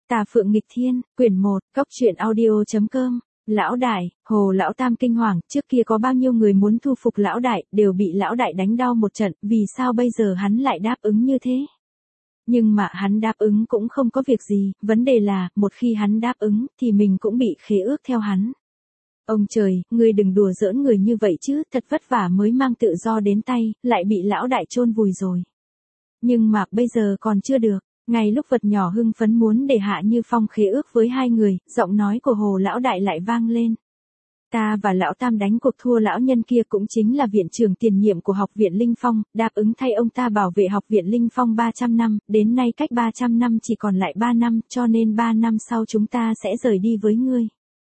Tà Phượng Nghịch Thiên, quyển 1, Cốc truyện audio.com. Lão đại, Hồ lão tam kinh hoàng, trước kia có bao nhiêu người muốn thu phục lão đại, đều bị lão đại đánh đau một trận, vì sao bây giờ hắn lại đáp ứng như thế? Nhưng mà hắn đáp ứng cũng không có việc gì, vấn đề là, một khi hắn đáp ứng, thì mình cũng bị khế ước theo hắn. Ông trời, ngươi đừng đùa giỡn người như vậy chứ, thật vất vả mới mang tự do đến tay, lại bị lão đại chôn vùi rồi. Nhưng mà bây giờ còn chưa được. Ngay lúc vật nhỏ hưng phấn muốn để Hạ Như Phong khế ước với hai người, giọng nói của Hồ lão đại lại vang lên. Ta và lão tam đánh cuộc thua lão nhân kia cũng chính là viện trưởng tiền nhiệm của học viện Linh Phong, đáp ứng thay ông ta bảo vệ học viện Linh Phong 300 năm, đến nay cách 300 năm chỉ còn lại 3 năm, cho nên 3 năm sau chúng ta sẽ rời đi với ngươi.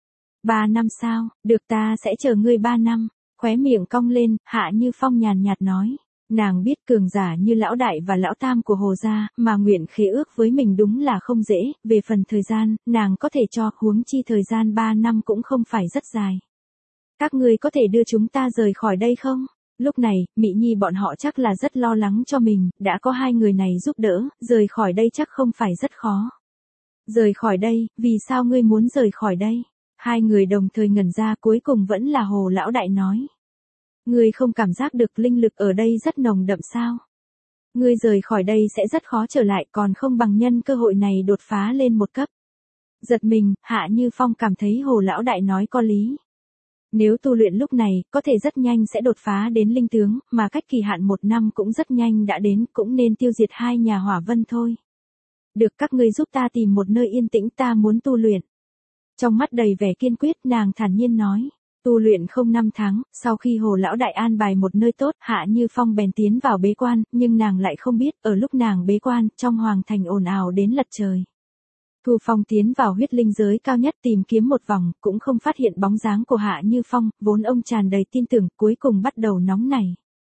3 năm sao, được ta sẽ chờ ngươi 3 năm, khóe miệng cong lên, Hạ Như Phong nhàn nhạt nói. Nàng biết cường giả như lão đại và lão tam của Hồ gia, mà nguyện khế ước với mình đúng là không dễ, về phần thời gian, nàng có thể cho, huống chi thời gian 3 năm cũng không phải rất dài. Các ngươi có thể đưa chúng ta rời khỏi đây không? Lúc này, Mị Nhi bọn họ chắc là rất lo lắng cho mình, đã có hai người này giúp đỡ, rời khỏi đây chắc không phải rất khó. Rời khỏi đây, vì sao ngươi muốn rời khỏi đây? Hai người đồng thời ngẩn ra, cuối cùng vẫn là Hồ lão đại nói. Ngươi không cảm giác được linh lực ở đây rất nồng đậm sao? Ngươi rời khỏi đây sẽ rất khó trở lại, còn không bằng nhân cơ hội này đột phá lên một cấp. Giật mình, Hạ Như Phong cảm thấy Hồ lão đại nói có lý. Nếu tu luyện lúc này, có thể rất nhanh sẽ đột phá đến linh tướng, mà cách kỳ hạn 1 năm cũng rất nhanh đã đến, cũng nên tiêu diệt hai nhà hỏa vân thôi. Được, các ngươi giúp ta tìm một nơi yên tĩnh, ta muốn tu luyện. Trong mắt đầy vẻ kiên quyết, nàng thản nhiên nói. Tu luyện không 5 tháng, sau khi Hồ lão đại an bài một nơi tốt, Hạ Như Phong bèn tiến vào bế quan, nhưng nàng lại không biết, ở lúc nàng bế quan, trong hoàng thành ồn ào đến lật trời. Thu Phong tiến vào huyết linh giới cao nhất tìm kiếm một vòng, cũng không phát hiện bóng dáng của Hạ Như Phong, vốn ông tràn đầy tin tưởng, cuối cùng bắt đầu nóng nảy.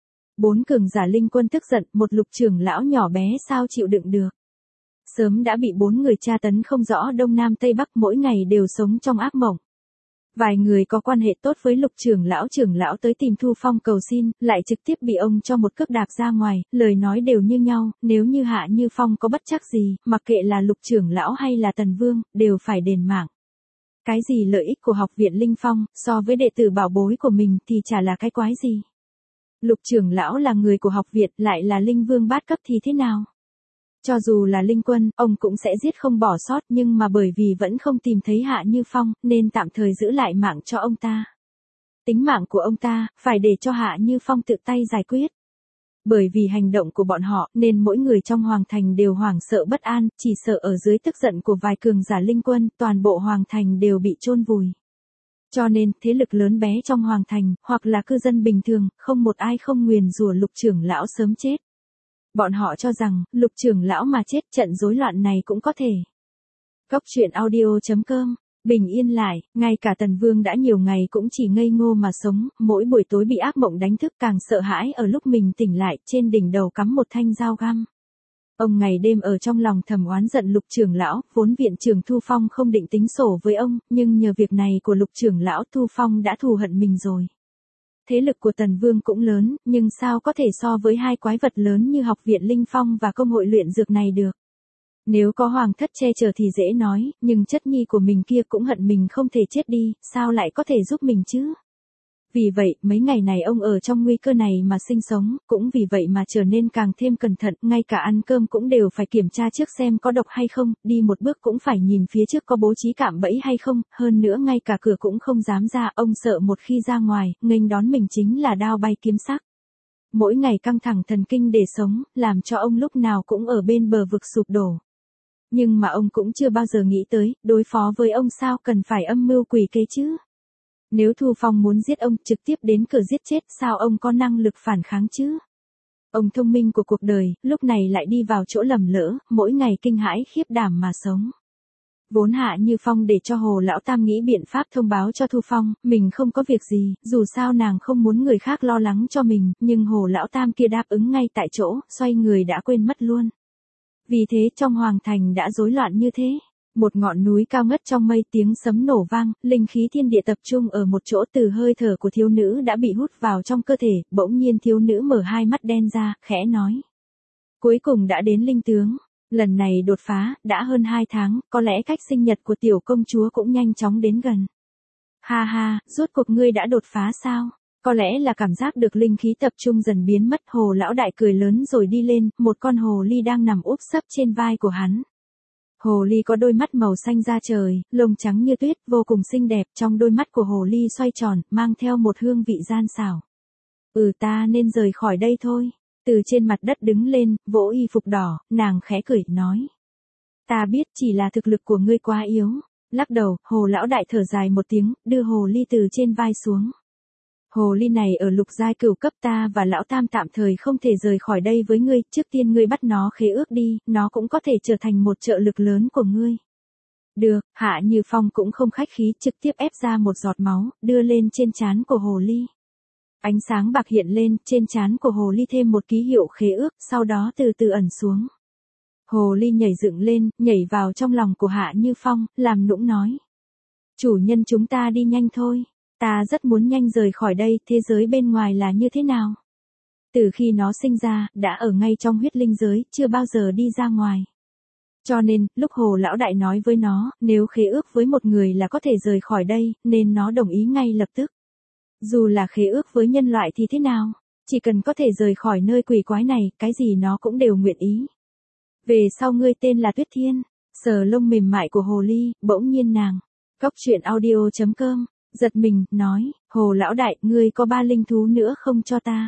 4 cường giả linh quân tức giận, một lục trưởng lão nhỏ bé sao chịu đựng được. Sớm đã bị 4 người tra tấn không rõ đông nam tây bắc, mỗi ngày đều sống trong ác mộng. Vài người có quan hệ tốt với lục trưởng lão tới tìm Thu Phong cầu xin, lại trực tiếp bị ông cho một cước đạp ra ngoài, lời nói đều như nhau, nếu như Hạ Như Phong có bất trắc gì, mặc kệ là lục trưởng lão hay là Tần Vương, đều phải đền mạng. Cái gì lợi ích của học viện Linh Phong, so với đệ tử bảo bối của mình thì chả là cái quái gì. Lục trưởng lão là người của học viện, lại là linh vương bát cấp thì thế nào? Cho dù là linh quân, ông cũng sẽ giết không bỏ sót, nhưng mà bởi vì vẫn không tìm thấy Hạ Như Phong, nên tạm thời giữ lại mạng cho ông ta. Tính mạng của ông ta, phải để cho Hạ Như Phong tự tay giải quyết. Bởi vì hành động của bọn họ, nên mỗi người trong hoàng thành đều hoảng sợ bất an, chỉ sợ ở dưới tức giận của vài cường giả linh quân, toàn bộ hoàng thành đều bị chôn vùi. Cho nên, thế lực lớn bé trong hoàng thành, hoặc là cư dân bình thường, không một ai không nguyền rủa lục trưởng lão sớm chết. Bọn họ cho rằng, lục trưởng lão mà chết, trận rối loạn này cũng có thể. Cốc truyện audio.com. Bình yên lại, ngay cả Tần Vương đã nhiều ngày cũng chỉ ngây ngô mà sống, mỗi buổi tối bị ác mộng đánh thức càng sợ hãi ở lúc mình tỉnh lại, trên đỉnh đầu cắm một thanh dao găm. Ông ngày đêm ở trong lòng thầm oán giận lục trưởng lão, vốn viện trưởng Thu Phong không định tính sổ với ông, nhưng nhờ việc này của lục trưởng lão Thu Phong đã thù hận mình rồi. Thế lực của Tần Vương cũng lớn, nhưng sao có thể so với hai quái vật lớn như học viện Linh Phong và công hội luyện dược này được. Nếu có hoàng thất che chở thì dễ nói, nhưng chất nhi của mình kia cũng hận mình không thể chết đi, sao lại có thể giúp mình chứ? Vì vậy, mấy ngày này ông ở trong nguy cơ này mà sinh sống, cũng vì vậy mà trở nên càng thêm cẩn thận, ngay cả ăn cơm cũng đều phải kiểm tra trước xem có độc hay không, đi một bước cũng phải nhìn phía trước có bố trí cạm bẫy hay không, hơn nữa ngay cả cửa cũng không dám ra, ông sợ một khi ra ngoài, nghênh đón mình chính là đao bay kiếm sắc. Mỗi ngày căng thẳng thần kinh để sống, làm cho ông lúc nào cũng ở bên bờ vực sụp đổ. Nhưng mà ông cũng chưa bao giờ nghĩ tới, đối phó với ông sao cần phải âm mưu quỷ kế chứ. Nếu Thu Phong muốn giết ông, trực tiếp đến cửa giết chết, sao ông có năng lực phản kháng chứ? Ông thông minh của cuộc đời, lúc này lại đi vào chỗ lầm lỡ, mỗi ngày kinh hãi khiếp đảm mà sống. Vốn Hạ Như Phong để cho Hồ lão tam nghĩ biện pháp thông báo cho Thu Phong, mình không có việc gì, dù sao nàng không muốn người khác lo lắng cho mình, nhưng Hồ lão tam kia đáp ứng ngay tại chỗ, xoay người đã quên mất luôn. Vì thế trong hoàng thành đã rối loạn như thế. Một ngọn núi cao ngất trong mây, tiếng sấm nổ vang, linh khí thiên địa tập trung ở một chỗ, từ hơi thở của thiếu nữ đã bị hút vào trong cơ thể, bỗng nhiên thiếu nữ mở hai mắt đen ra, khẽ nói. Cuối cùng đã đến linh tướng. Lần này đột phá, đã hơn 2 tháng, có lẽ cách sinh nhật của tiểu công chúa cũng nhanh chóng đến gần. Ha ha, rốt cuộc ngươi đã đột phá sao? Có lẽ là cảm giác được linh khí tập trung dần biến mất, Hồ lão đại cười lớn rồi đi lên, một con hồ ly đang nằm úp sấp trên vai của hắn. Hồ ly có đôi mắt màu xanh da trời, lông trắng như tuyết, vô cùng xinh đẹp, trong đôi mắt của hồ ly xoay tròn, mang theo một hương vị gian xảo. Ta nên rời khỏi đây thôi. Từ trên mặt đất đứng lên, vỗ y phục đỏ, nàng khẽ cười, nói. Ta biết chỉ là thực lực của ngươi quá yếu. Lắc đầu, hồ lão đại thở dài một tiếng, đưa hồ ly từ trên vai xuống. Hồ ly này ở lục giai cửu cấp, ta và lão tam tạm thời không thể rời khỏi đây với ngươi, trước tiên ngươi bắt nó khế ước đi, nó cũng có thể trở thành một trợ lực lớn của ngươi. Được, Hạ Như Phong cũng không khách khí, trực tiếp ép ra một giọt máu, đưa lên trên trán của hồ ly. Ánh sáng bạc hiện lên, trên trán của hồ ly thêm một ký hiệu khế ước, sau đó từ từ ẩn xuống. Hồ ly nhảy dựng lên, nhảy vào trong lòng của Hạ Như Phong, làm nũng nói. Chủ nhân, chúng ta đi nhanh thôi. Ta rất muốn nhanh rời khỏi đây, thế giới bên ngoài là như thế nào? Từ khi nó sinh ra, đã ở ngay trong huyết linh giới, chưa bao giờ đi ra ngoài. Cho nên, lúc Hồ lão đại nói với nó, nếu khế ước với một người là có thể rời khỏi đây, nên nó đồng ý ngay lập tức. Dù là khế ước với nhân loại thì thế nào? Chỉ cần có thể rời khỏi nơi quỷ quái này, cái gì nó cũng đều nguyện ý. Về sau ngươi tên là Tuyết Thiên. Sờ lông mềm mại của hồ ly, bỗng nhiên nàng. Coctruyện.audio.com giật mình, nói, Hồ lão đại, ngươi có 3 linh thú nữa không cho ta?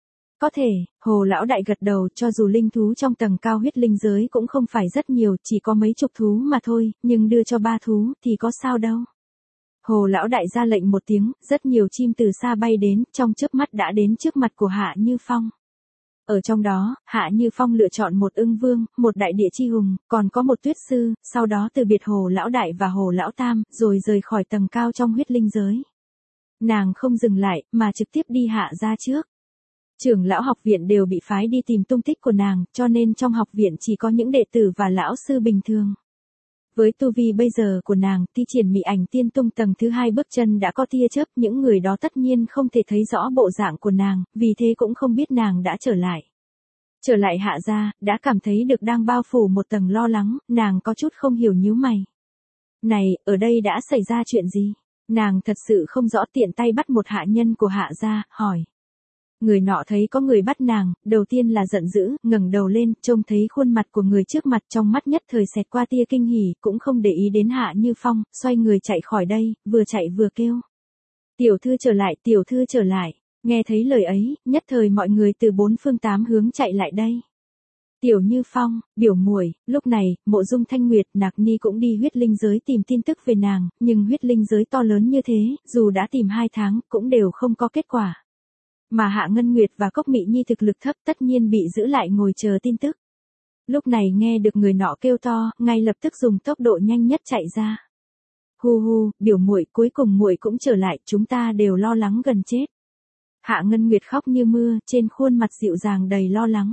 Có thể, Hồ lão đại gật đầu, cho dù linh thú trong tầng cao huyết linh giới cũng không phải rất nhiều, chỉ có mấy chục thú mà thôi, nhưng đưa cho 3 thú thì có sao đâu. Hồ lão đại ra lệnh một tiếng, rất nhiều chim từ xa bay đến, trong chớp mắt đã đến trước mặt của Hạ Như Phong. Ở trong đó, Hạ Như Phong lựa chọn một ưng vương, một đại địa chi hùng, còn có một tuyết sư, sau đó từ biệt Hồ lão đại và Hồ lão tam, rồi rời khỏi tầng cao trong huyết linh giới. Nàng không dừng lại, mà trực tiếp đi hạ ra trước. Trưởng lão học viện đều bị phái đi tìm tung tích của nàng, cho nên trong học viện chỉ có những đệ tử và lão sư bình thường. Với tu vi bây giờ của nàng, thi triển mị ảnh tiên tung tầng thứ 2 bước chân đã có tia chớp, những người đó tất nhiên không thể thấy rõ bộ dạng của nàng, vì thế cũng không biết nàng đã trở lại. Trở lại hạ gia, đã cảm thấy được đang bao phủ một tầng lo lắng, nàng có chút không hiểu, nhíu mày. Này, ở đây đã xảy ra chuyện gì? Nàng thật sự không rõ, tiện tay bắt một hạ nhân của hạ gia, hỏi. Người nọ thấy có người bắt nàng, đầu tiên là giận dữ, ngẩng đầu lên, trông thấy khuôn mặt của người trước mặt, trong mắt nhất thời xẹt qua tia kinh hỉ, cũng không để ý đến Hạ Như Phong, xoay người chạy khỏi đây, vừa chạy vừa kêu. Tiểu thư trở lại, tiểu thư trở lại. Nghe thấy lời ấy, nhất thời mọi người từ 4 phương 8 hướng chạy lại đây. Tiểu Như Phong, biểu muội, lúc này, Mộ Dung Thanh Nguyệt, Nạc Ni cũng đi huyết linh giới tìm tin tức về nàng, nhưng huyết linh giới to lớn như thế, dù đã tìm 2 tháng, cũng đều không có kết quả. Mà Hạ Ngân Nguyệt và Cốc Mị Nhi thực lực thấp, tất nhiên bị giữ lại ngồi chờ tin tức. Lúc này nghe được người nọ kêu to, ngay lập tức dùng tốc độ nhanh nhất chạy ra. Hu hu, biểu muội, cuối cùng muội cũng trở lại, chúng ta đều lo lắng gần chết. Hạ Ngân Nguyệt khóc như mưa, trên khuôn mặt dịu dàng đầy lo lắng.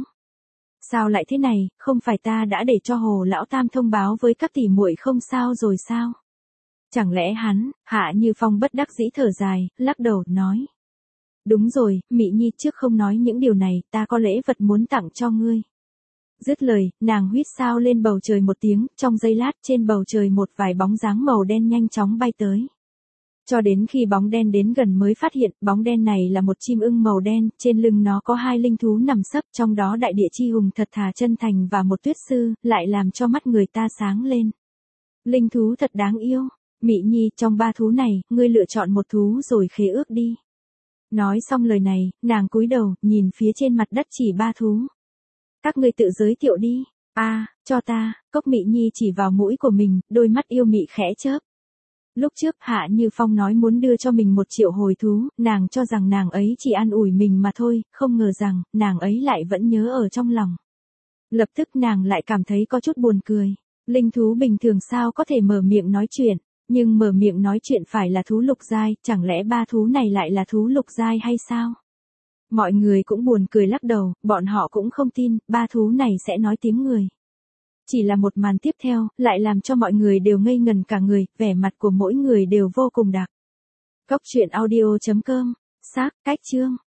Sao lại thế này, không phải ta đã để cho Hồ lão tam thông báo với các tỷ muội không sao rồi sao? Chẳng lẽ hắn? Hạ Như Phong bất đắc dĩ thở dài, lắc đầu, nói. Đúng rồi, Mị Nhi, trước không nói những điều này, ta có lễ vật muốn tặng cho ngươi. Dứt lời, nàng huýt sao lên bầu trời một tiếng, trong giây lát trên bầu trời một vài bóng dáng màu đen nhanh chóng bay tới. Cho đến khi bóng đen đến gần mới phát hiện, bóng đen này là một chim ưng màu đen, trên lưng nó có 2 linh thú nằm sấp, trong đó đại địa chi hùng thật thà chân thành và một tuyết sư, lại làm cho mắt người ta sáng lên. Linh thú thật đáng yêu. Mị Nhi, trong 3 thú này, ngươi lựa chọn một thú rồi khế ước đi. Nói xong lời này, nàng cúi đầu, nhìn phía trên mặt đất chỉ 3 thú. Các ngươi tự giới thiệu đi. Cho ta. Cốc Mị Nhi chỉ vào mũi của mình, đôi mắt yêu mị khẽ chớp. Lúc trước Hạ Như Phong nói muốn đưa cho mình 1 triệu hồi thú, nàng cho rằng nàng ấy chỉ an ủi mình mà thôi, không ngờ rằng, nàng ấy lại vẫn nhớ ở trong lòng. Lập tức nàng lại cảm thấy có chút buồn cười. Linh thú bình thường sao có thể mở miệng nói chuyện, nhưng mở miệng nói chuyện phải là thú lục giai, chẳng lẽ 3 thú này lại là thú lục giai hay sao? Mọi người cũng buồn cười lắc đầu, bọn họ cũng không tin, 3 thú này sẽ nói tiếng người. Chỉ là một màn tiếp theo, lại làm cho mọi người đều ngây ngần cả người, vẻ mặt của mỗi người đều vô cùng đặc. Coctruyện.audio.com, xác, cách chương.